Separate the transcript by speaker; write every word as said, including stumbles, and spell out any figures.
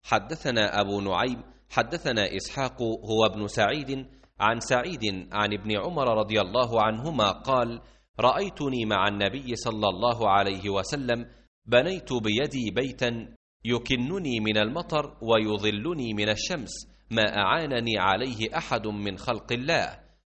Speaker 1: حدثنا أبو نعيم حدثنا إسحاق هو ابن سعيد عن سعيد عن ابن عمر رضي الله عنهما قال: رأيتني مع النبي صلى الله عليه وسلم بنيت بيدي بيتا يكنني من المطر ويظلني من الشمس، ما أعانني عليه أحد من خلق الله،